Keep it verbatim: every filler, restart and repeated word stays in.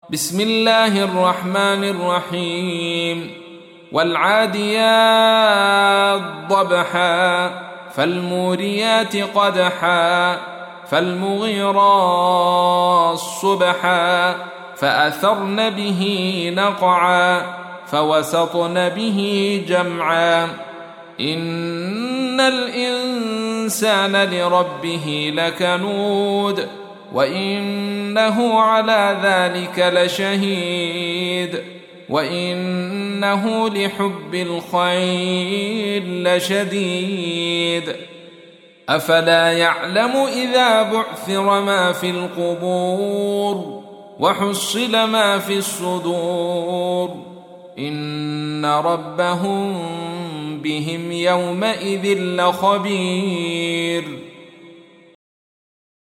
بسم الله الرحمن الرحيم والعاديات ضبحا فالموريات قدحا فالمغيرات صبحا فأثرن به نقعا فوسطن به جمعا إن الإنسان لربه لكنود وإنه على ذلك لشهيد وإنه لحب الخير لشديد أفلا يعلم إذا بعثر ما في القبور وحصل ما في الصدور إن ربهم بهم يومئذ لخبير